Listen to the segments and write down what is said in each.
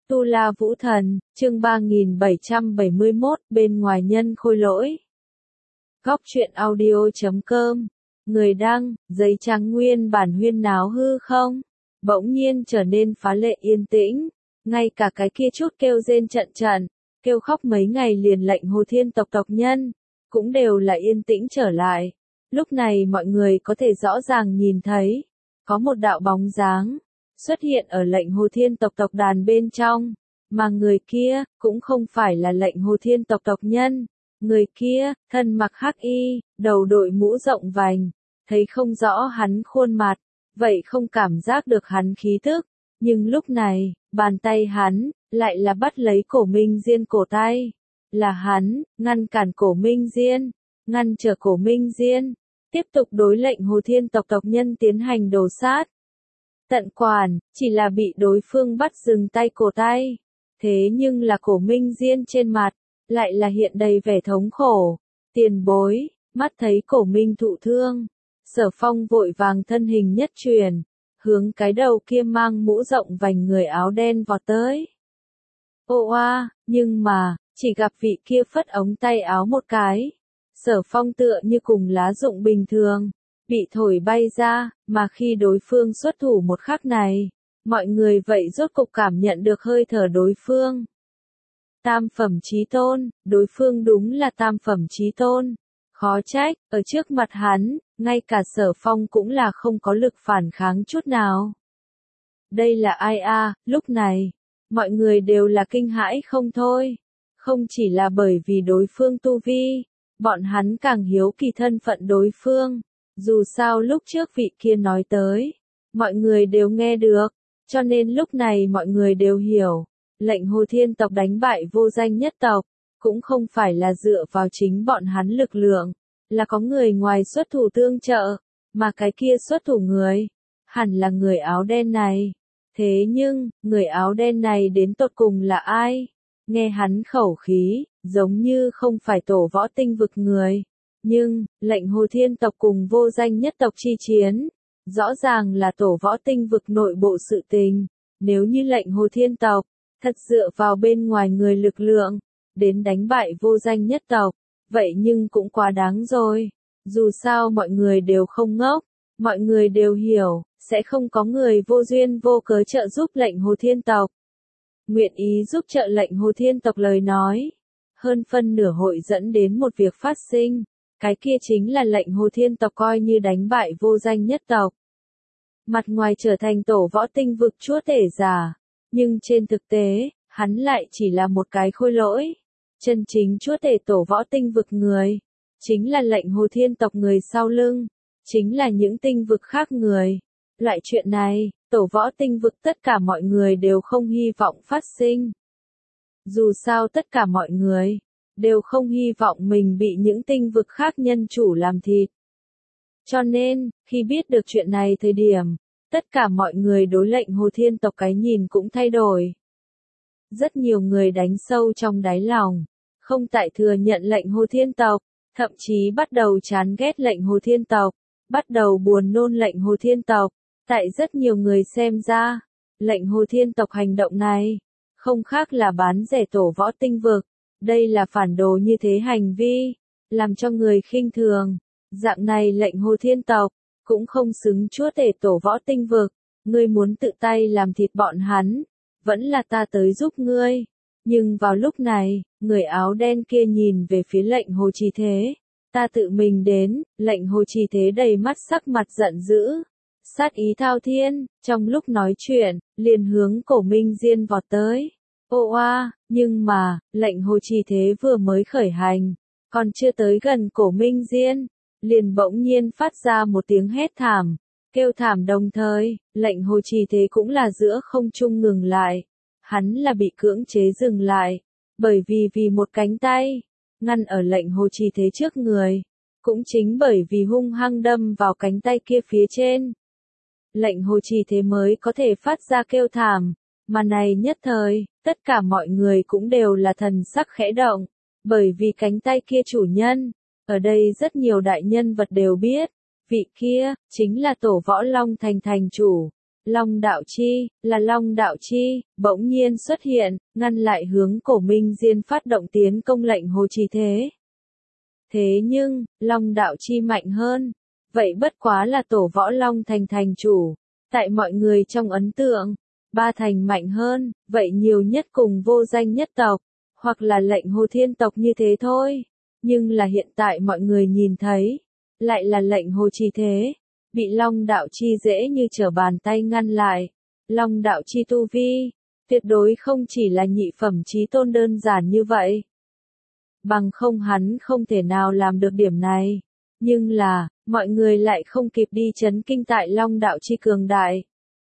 Tu La Vũ Thần, chương 3771, bên ngoài nhân khôi lỗi. Góc truyện audio.com. Người đăng, giấy trắng nguyên bản huyên náo hư không? Bỗng nhiên trở nên phá lệ yên tĩnh, ngay cả cái kia chút kêu rên trận trận, kêu khóc mấy ngày liền lệnh Hồ Thiên tộc tộc nhân, cũng đều là yên tĩnh trở lại. Lúc này mọi người có thể rõ ràng nhìn thấy, có một đạo bóng dáng xuất hiện ở lệnh Hồ Thiên tộc tộc đàn bên trong, mà người kia cũng không phải là lệnh Hồ Thiên tộc tộc nhân. Người kia, thân mặc hắc y, đầu đội mũ rộng vành, thấy không rõ hắn khuôn mặt, vậy không cảm giác được hắn khí tức, nhưng lúc này, bàn tay hắn lại là bắt lấy Cổ Minh Diên cổ tay, là hắn ngăn cản Cổ Minh Diên, ngăn trở Cổ Minh Diên, tiếp tục đối lệnh Hồ Thiên tộc tộc nhân tiến hành đồ sát. Tận quản, chỉ là bị đối phương bắt dừng tay cổ tay. Thế nhưng là Cổ Minh Diên trên mặt, lại là hiện đầy vẻ thống khổ. Tiền bối, mắt thấy Cổ Minh thụ thương. Sở Phong vội vàng thân hình nhất truyền, hướng cái đầu kia mang mũ rộng vành người áo đen vọt tới. Ô oa, nhưng mà, chỉ gặp vị kia phất ống tay áo một cái. Sở Phong tựa như cùng lá rụng bình thường, bị thổi bay ra, mà khi đối phương xuất thủ một khắc này, mọi người vậy rốt cục cảm nhận được hơi thở đối phương. Tam phẩm chí tôn, đối phương đúng là tam phẩm chí tôn. Khó trách, ở trước mặt hắn, ngay cả Sở Phong cũng là không có lực phản kháng chút nào. Đây là ai a? Lúc này, mọi người đều là kinh hãi không thôi. Không chỉ là bởi vì đối phương tu vi, bọn hắn càng hiếu kỳ thân phận đối phương. Dù sao lúc trước vị kia nói tới, mọi người đều nghe được, cho nên lúc này mọi người đều hiểu, lệnh Hồ Thiên tộc đánh bại vô danh nhất tộc, cũng không phải là dựa vào chính bọn hắn lực lượng, là có người ngoài xuất thủ tương trợ, mà cái kia xuất thủ người, hẳn là người áo đen này. Thế nhưng, người áo đen này đến tột cùng là ai? Nghe hắn khẩu khí, giống như không phải tổ võ tinh vực người. Nhưng, lệnh Hồ Thiên tộc cùng vô danh nhất tộc chi chiến, rõ ràng là tổ võ tinh vực nội bộ sự tình. Nếu như lệnh Hồ Thiên tộc, thật dựa vào bên ngoài người lực lượng, đến đánh bại vô danh nhất tộc, vậy nhưng cũng quá đáng rồi. Dù sao mọi người đều không ngốc, mọi người đều hiểu, sẽ không có người vô duyên vô cớ trợ giúp lệnh Hồ Thiên tộc. Nguyện ý giúp trợ lệnh Hồ Thiên tộc lời nói. Hơn phân nửa hội dẫn đến một việc phát sinh. Cái kia chính là lệnh Hồ Thiên tộc coi như đánh bại vô danh nhất tộc. Mặt ngoài trở thành tổ võ tinh vực chúa tể giả. Nhưng trên thực tế, hắn lại chỉ là một cái khôi lỗi. Chân chính chúa tể tổ võ tinh vực người. Chính là lệnh Hồ Thiên tộc người sau lưng. Chính là những tinh vực khác người. Loại chuyện này, tổ võ tinh vực tất cả mọi người đều không hy vọng phát sinh. Dù sao tất cả mọi người đều không hy vọng mình bị những tinh vực khác nhân chủ làm thịt. Cho nên, khi biết được chuyện này thời điểm, tất cả mọi người đối lệnh Hồ Thiên tộc cái nhìn cũng thay đổi. Rất nhiều người đánh sâu trong đáy lòng, không tại thừa nhận lệnh Hồ Thiên tộc, thậm chí bắt đầu chán ghét lệnh Hồ Thiên tộc, bắt đầu buồn nôn lệnh Hồ Thiên tộc. Tại rất nhiều người xem ra, lệnh Hồ Thiên tộc hành động này, không khác là bán rẻ tổ võ tinh vực. Đây là phản đồ như thế hành vi, làm cho người khinh thường. Dạng này lệnh Hồ Thiên tộc, cũng không xứng chúa tể tổ võ tinh vực. Ngươi muốn tự tay làm thịt bọn hắn, vẫn là ta tới giúp ngươi. Nhưng vào lúc này, người áo đen kia nhìn về phía lệnh Hồ Trì Thế. Ta tự mình đến, lệnh Hồ Trì Thế đầy mắt sắc mặt giận dữ. Sát ý thao thiên, trong lúc nói chuyện, liền hướng Cổ Minh Diên vọt tới. Ô oa, nhưng mà, lệnh Hồ Trì Thế vừa mới khởi hành, còn chưa tới gần Cổ Minh Diên, liền bỗng nhiên phát ra một tiếng hét thảm, kêu thảm đồng thời, lệnh Hồ Trì Thế cũng là giữa không trung ngừng lại. Hắn là bị cưỡng chế dừng lại, bởi vì một cánh tay, ngăn ở lệnh Hồ Trì Thế trước người, cũng chính bởi vì hung hăng đâm vào cánh tay kia phía trên. Lệnh Hồ Trì Thế mới có thể phát ra kêu thảm, mà này nhất thời, tất cả mọi người cũng đều là thần sắc khẽ động, bởi vì cánh tay kia chủ nhân, ở đây rất nhiều đại nhân vật đều biết, vị kia, chính là tổ võ Long Thành thành chủ, Long Đạo Chi, là Long Đạo Chi, bỗng nhiên xuất hiện, ngăn lại hướng Cổ Minh Diên phát động tiến công lệnh Hồ Trì Thế. Thế nhưng, Long Đạo Chi mạnh hơn. Vậy bất quá là tổ Võ Long Thành thành chủ. Tại mọi người trong ấn tượng, Ba Thành mạnh hơn, vậy nhiều nhất cùng vô danh nhất tộc, hoặc là lệnh Hồ Thiên tộc như thế thôi. Nhưng là hiện tại mọi người nhìn thấy, lại là lệnh Hồ Trì Thế, bị Long Đạo Chi dễ như trở bàn tay ngăn lại. Long Đạo Chi tu vi, tuyệt đối không chỉ là nhị phẩm chí tôn đơn giản như vậy. Bằng không hắn không thể nào làm được điểm này. Nhưng là, mọi người lại không kịp đi chấn kinh tại Long Đạo Chi cường đại.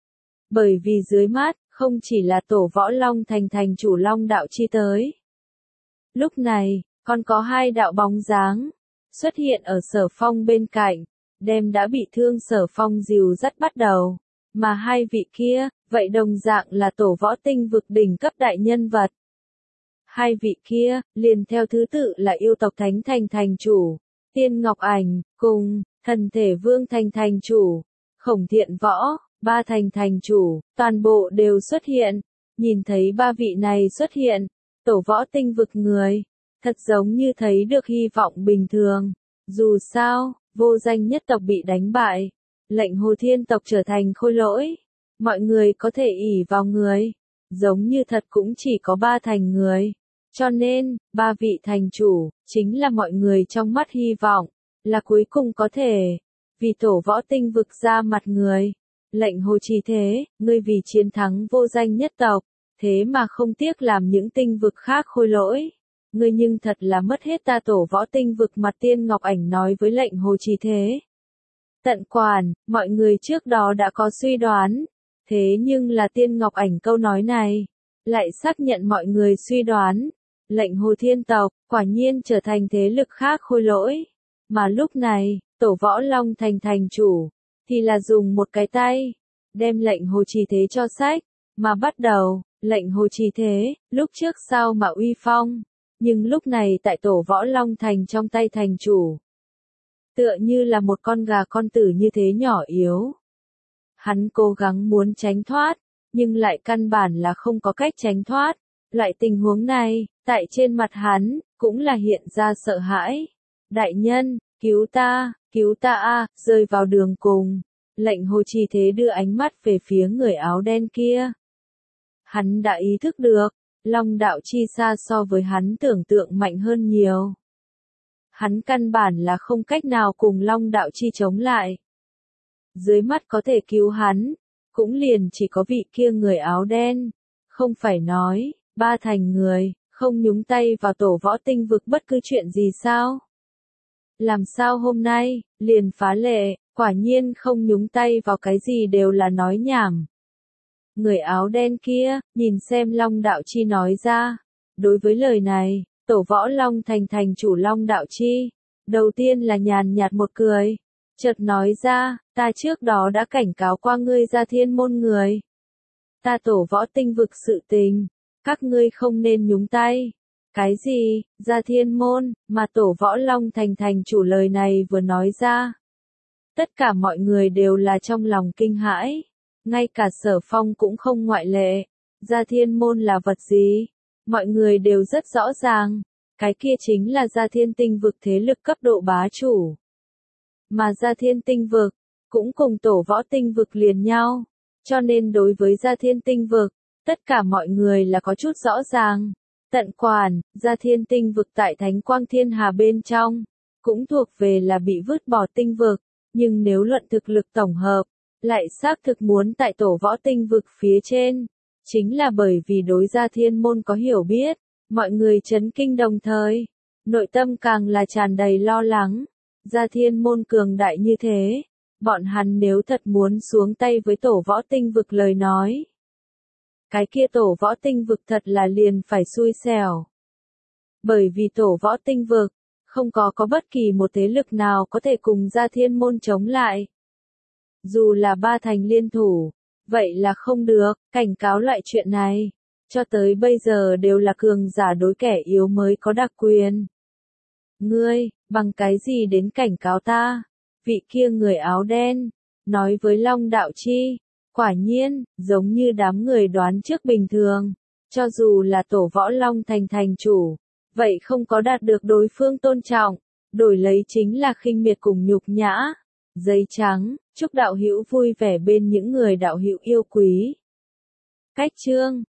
Bởi vì dưới mắt, không chỉ là tổ Võ Long Thành thành chủ Long Đạo Chi tới. Lúc này, còn có hai đạo bóng dáng, xuất hiện ở Sở Phong bên cạnh, đem đã bị thương Sở Phong dìu dắt bắt đầu. Mà hai vị kia, vậy đồng dạng là tổ Võ Tinh vực đỉnh cấp đại nhân vật. Hai vị kia, liền theo thứ tự là yêu tộc Thánh Thành thành chủ, Tiên Ngọc Ảnh, cùng, Thần Thể Vương Thành thành chủ, Khổng Thiện Võ, Ba Thành thành chủ, toàn bộ đều xuất hiện. Nhìn thấy ba vị này xuất hiện, tổ Võ Tinh vực người, thật giống như thấy được hy vọng bình thường. Dù sao, vô danh nhất tộc bị đánh bại, lệnh Hồ Thiên tộc trở thành khôi lỗi. Mọi người có thể ỷ vào người, giống như thật cũng chỉ có Ba Thành người. Cho nên, ba vị thành chủ, chính là mọi người trong mắt hy vọng, là cuối cùng có thể, vì tổ Võ Tinh vực ra mặt người. Lệnh Hồ Trì Thế, ngươi vì chiến thắng vô danh nhất tộc, thế mà không tiếc làm những tinh vực khác khôi lỗi. Ngươi nhưng thật là mất hết ta tổ Võ Tinh vực mặt. Tiên Ngọc Ảnh nói với lệnh Hồ Trì Thế. Tận quản, mọi người trước đó đã có suy đoán. Thế nhưng là Tiên Ngọc Ảnh câu nói này, lại xác nhận mọi người suy đoán. Lệnh Hồ Thiên tộc, quả nhiên trở thành thế lực khác khôi lỗi. Mà lúc này, tổ Võ Long Thành thành chủ, thì là dùng một cái tay, đem lệnh Hồ Trì Thế cho sách, mà bắt đầu, lệnh Hồ Trì Thế, lúc trước sao mà uy phong, nhưng lúc này tại tổ Võ Long Thành trong tay thành chủ. Tựa như là một con gà con tử như thế nhỏ yếu. Hắn cố gắng muốn tránh thoát, nhưng lại căn bản là không có cách tránh thoát. Loại tình huống này, tại trên mặt hắn, cũng là hiện ra sợ hãi. Đại nhân, cứu ta a, rơi vào đường cùng. Lệnh Hồ Trì Thế đưa ánh mắt về phía người áo đen kia. Hắn đã ý thức được, Long Đạo Chi xa so với hắn tưởng tượng mạnh hơn nhiều. Hắn căn bản là không cách nào cùng Long Đạo Chi chống lại. Dưới mắt có thể cứu hắn, cũng liền chỉ có vị kia người áo đen. Không phải nói, Ba Thành người, không nhúng tay vào tổ Võ Tinh vực bất cứ chuyện gì sao? Làm sao hôm nay, liền phá lệ, quả nhiên không nhúng tay vào cái gì đều là nói nhảm. Người áo đen kia, nhìn xem Long Đạo Chi nói ra. Đối với lời này, tổ Võ Long Thành thành chủ Long Đạo Chi, đầu tiên là nhàn nhạt một cười. Chợt nói ra, ta trước đó đã cảnh cáo qua ngươi Gia Thiên môn người. Ta tổ Võ Tinh vực sự tình, các ngươi không nên nhúng tay. Cái gì, Gia Thiên môn, mà tổ Võ Long Thành thành chủ lời này vừa nói ra. Tất cả mọi người đều là trong lòng kinh hãi. Ngay cả Sở Phong cũng không ngoại lệ. Gia Thiên môn là vật gì? Mọi người đều rất rõ ràng. Cái kia chính là Gia Thiên tinh vực thế lực cấp độ bá chủ. Mà Gia Thiên tinh vực, cũng cùng tổ Võ Tinh vực liền nhau. Cho nên đối với Gia Thiên tinh vực, tất cả mọi người là có chút rõ ràng. Tận quản, Gia Thiên tinh vực tại Thánh Quang Thiên Hà bên trong, cũng thuộc về là bị vứt bỏ tinh vực. Nhưng nếu luận thực lực tổng hợp, lại xác thực muốn tại tổ Võ Tinh vực phía trên. Chính là bởi vì đối Gia Thiên môn có hiểu biết, mọi người chấn kinh đồng thời. Nội tâm càng là tràn đầy lo lắng. Gia Thiên môn cường đại như thế, bọn hắn nếu thật muốn xuống tay với tổ Võ Tinh vực lời nói. Cái kia tổ Võ Tinh vực thật là liền phải xui xẻo. Bởi vì tổ Võ Tinh vực, không có bất kỳ một thế lực nào có thể cùng Gia Thiên môn chống lại. Dù là Ba Thành liên thủ, vậy là không được. Cảnh cáo loại chuyện này, cho tới bây giờ đều là cường giả đối kẻ yếu mới có đặc quyền. Ngươi, bằng cái gì đến cảnh cáo ta? Vị kia người áo đen, nói với Long Đạo Chi, Quả nhiên, giống như đám người đoán trước bình thường, cho dù là tổ Võ Long Thành thành chủ, vậy không có đạt được đối phương tôn trọng, đổi lấy chính là khinh miệt cùng nhục nhã. Giấy trắng, chúc đạo hữu vui vẻ bên những người đạo hữu yêu quý. Cách chương